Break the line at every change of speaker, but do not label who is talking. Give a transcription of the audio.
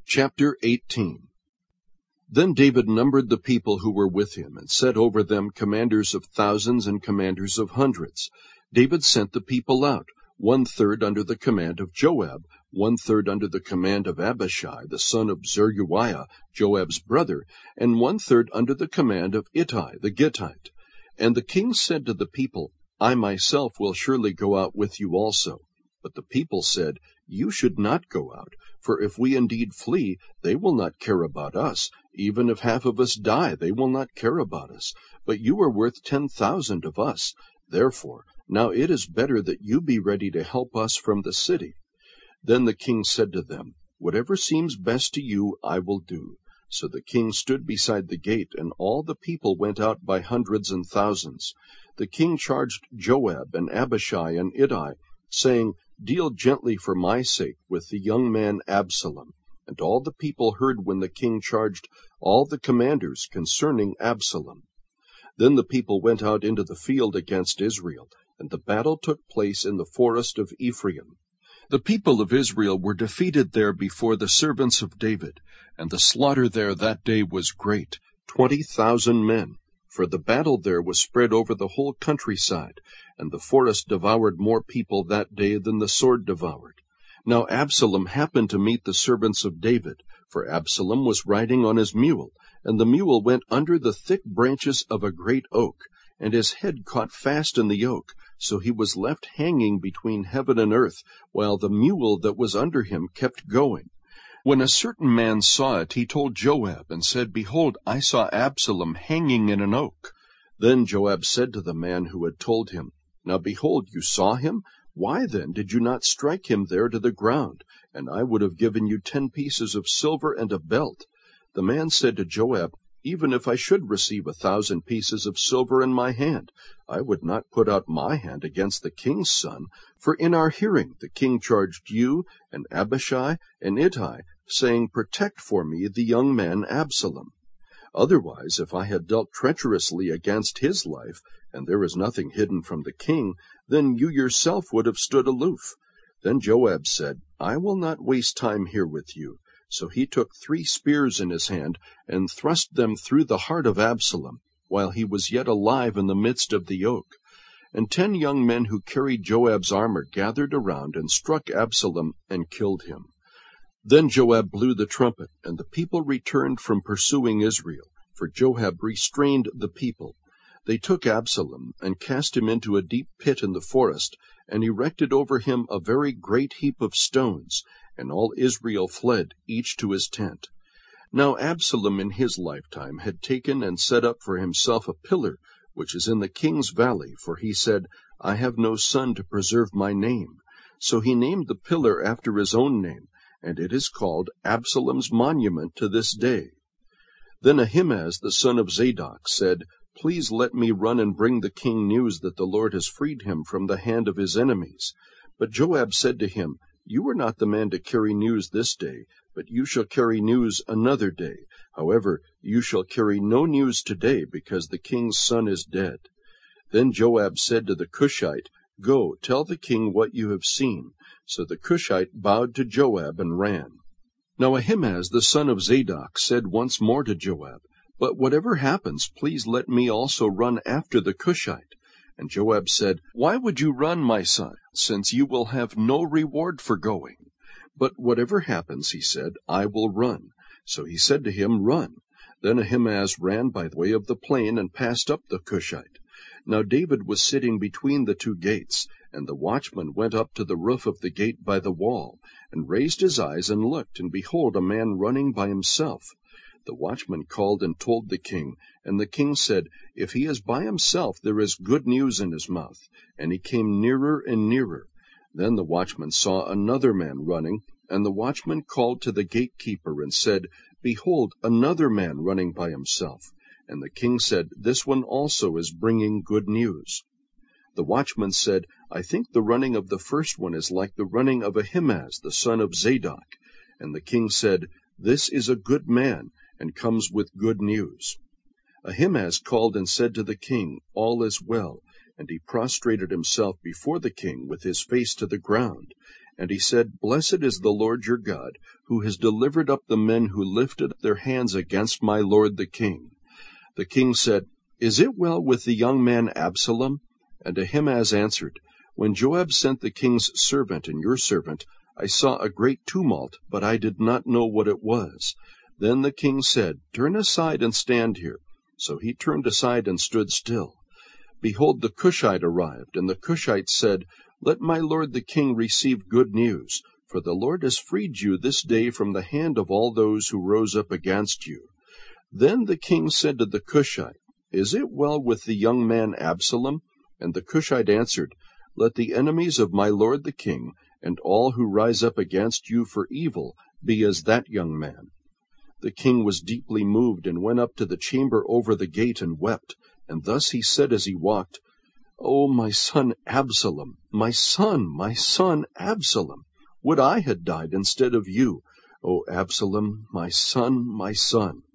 Chapter 18. Then David numbered the people who were with him, and set over them commanders of thousands and commanders of hundreds. David sent the people out, 1/3 under the command of Joab, 1/3 under the command of Abishai, the son of Zeruiah, Joab's brother, and 1/3 under the command of Ittai the Gittite. And the king said to the people, I myself will surely go out with you also. But the people said, You should not go out, for if we indeed flee, they will not care about us. Even if half of us die, they will not care about us. But you are worth 10,000 of us. Therefore, now it is better that you be ready to help us from the city. Then the king said to them, Whatever seems best to you, I will do. So the king stood beside the gate, and all the people went out by hundreds and thousands. The king charged Joab and Abishai and Ittai, saying, Deal gently for my sake with the young man Absalom. And all the people heard when the king charged all the commanders concerning Absalom. Then the people went out into the field against Israel, and the battle took place in the forest of Ephraim. The people of Israel were defeated there before the servants of David, and the slaughter there that day was great, 20,000 men. For the battle there was spread over the whole countryside, and the forest devoured more people that day than the sword devoured. Now Absalom happened to meet the servants of David, for Absalom was riding on his mule, and the mule went under the thick branches of a great oak, and his head caught fast in the oak, so he was left hanging between heaven and earth, while the mule that was under him kept going. When a certain man saw it, he told Joab, and said, Behold, I saw Absalom hanging in an oak. Then Joab said to the man who had told him, Now behold, you saw him? Why then did you not strike him there to the ground? And I would have given you 10 pieces of silver and a belt. The man said to Joab, Even if I should receive 1,000 pieces of silver in my hand, I would not put out my hand against the king's son. For in our hearing the king charged you and Abishai and Ittai, saying, Protect for me the young man Absalom. Otherwise, if I had dealt treacherously against his life, and there is nothing hidden from the king, then you yourself would have stood aloof. Then Joab said, I will not waste time here with you. So he took 3 spears in his hand, and thrust them through the heart of Absalom, while he was yet alive in the midst of the oak. And 10 young men who carried Joab's armor gathered around, and struck Absalom, and killed him. Then Joab blew the trumpet, and the people returned from pursuing Israel, for Joab restrained the people. They took Absalom, and cast him into a deep pit in the forest, and erected over him a very great heap of stones, and all Israel fled, each to his tent. Now Absalom in his lifetime had taken and set up for himself a pillar, which is in the king's valley, for he said, I have no son to preserve my name. So he named the pillar after his own name, and it is called Absalom's monument to this day. Then Ahimaaz the son of Zadok said, Please let me run and bring the king news that the Lord has freed him from the hand of his enemies. But Joab said to him, You are not the man to carry news this day, but you shall carry news another day. However, you shall carry no news today, because the king's son is dead. Then Joab said to the Cushite, Go, tell the king what you have seen. So the Cushite bowed to Joab and ran. Now Ahimaaz the son of Zadok said once more to Joab, But whatever happens, please let me also run after the Cushite. And Joab said, Why would you run, my son, since you will have no reward for going? But whatever happens, he said, I will run. So he said to him, Run. Then Ahimaaz ran by the way of the plain, and passed up the Cushite. Now David was sitting between the 2 gates, and the watchman went up to the roof of the gate by the wall, and raised his eyes and looked, and behold, a man running by himself. The watchman called and told the king, and the king said, If he is by himself, there is good news in his mouth. And he came nearer and nearer. Then the watchman saw another man running, and the watchman called to the gatekeeper and said, Behold, another man running by himself. And the king said, This one also is bringing good news. The watchman said, I think the running of the first one is like the running of Ahimaaz the son of Zadok. And the king said, This is a good man, and comes with good news. Ahimaaz called and said to the king, All is well. And he prostrated himself before the king with his face to the ground. And he said, Blessed is the Lord your God, who has delivered up the men who lifted up their hands against my lord the king. The king said, Is it well with the young man Absalom? And Ahimaaz answered, When Joab sent the king's servant and your servant, I saw a great tumult, but I did not know what it was. Then the king said, Turn aside and stand here. So he turned aside and stood still. Behold, the Cushite arrived, and the Cushite said, Let my lord the king receive good news, for the Lord has freed you this day from the hand of all those who rose up against you. Then the king said to the Cushite, Is it well with the young man Absalom? And the Cushite answered, Let the enemies of my lord the king, and all who rise up against you for evil, be as that young man. The king was deeply moved, and went up to the chamber over the gate, and wept. And thus he said as he walked, O my son Absalom, my son Absalom, would I had died instead of you, O Absalom, my son, my son.